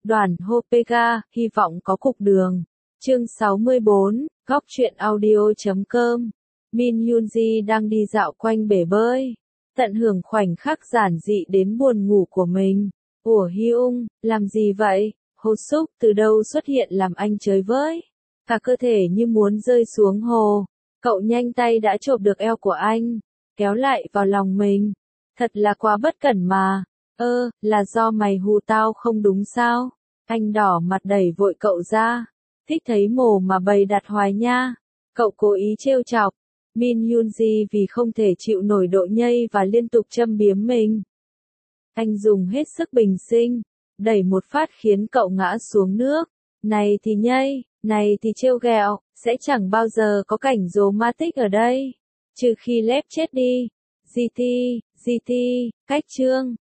Đoàn Hopega, hy vọng có cục đường. Chương 64, góc truyện audio.com. Min Yoonji đang đi dạo quanh bể bơi, tận hưởng khoảnh khắc giản dị đến buồn ngủ của mình. Ủa Hyung, làm gì vậy? Hồ Súc từ đâu xuất hiện làm anh chơi với? Cả cơ thể như muốn rơi xuống hồ. Cậu nhanh tay đã chộp được eo của anh, kéo lại vào lòng mình. Thật là quá bất cẩn mà. Là do mày hù tao không đúng sao? Anh đỏ mặt đẩy vội cậu ra. Thích thấy mồ mà bày đặt hoài nha. Cậu cố ý trêu chọc. Min Yoonji vì không thể chịu nổi độ nhây và liên tục châm biếm mình. Anh dùng hết sức bình sinh, đẩy một phát khiến cậu ngã xuống nước. Này thì nhây, này thì trêu ghẹo, sẽ chẳng bao giờ có cảnh romantic ở đây. Trừ khi Lép chết đi. GT, cách chương.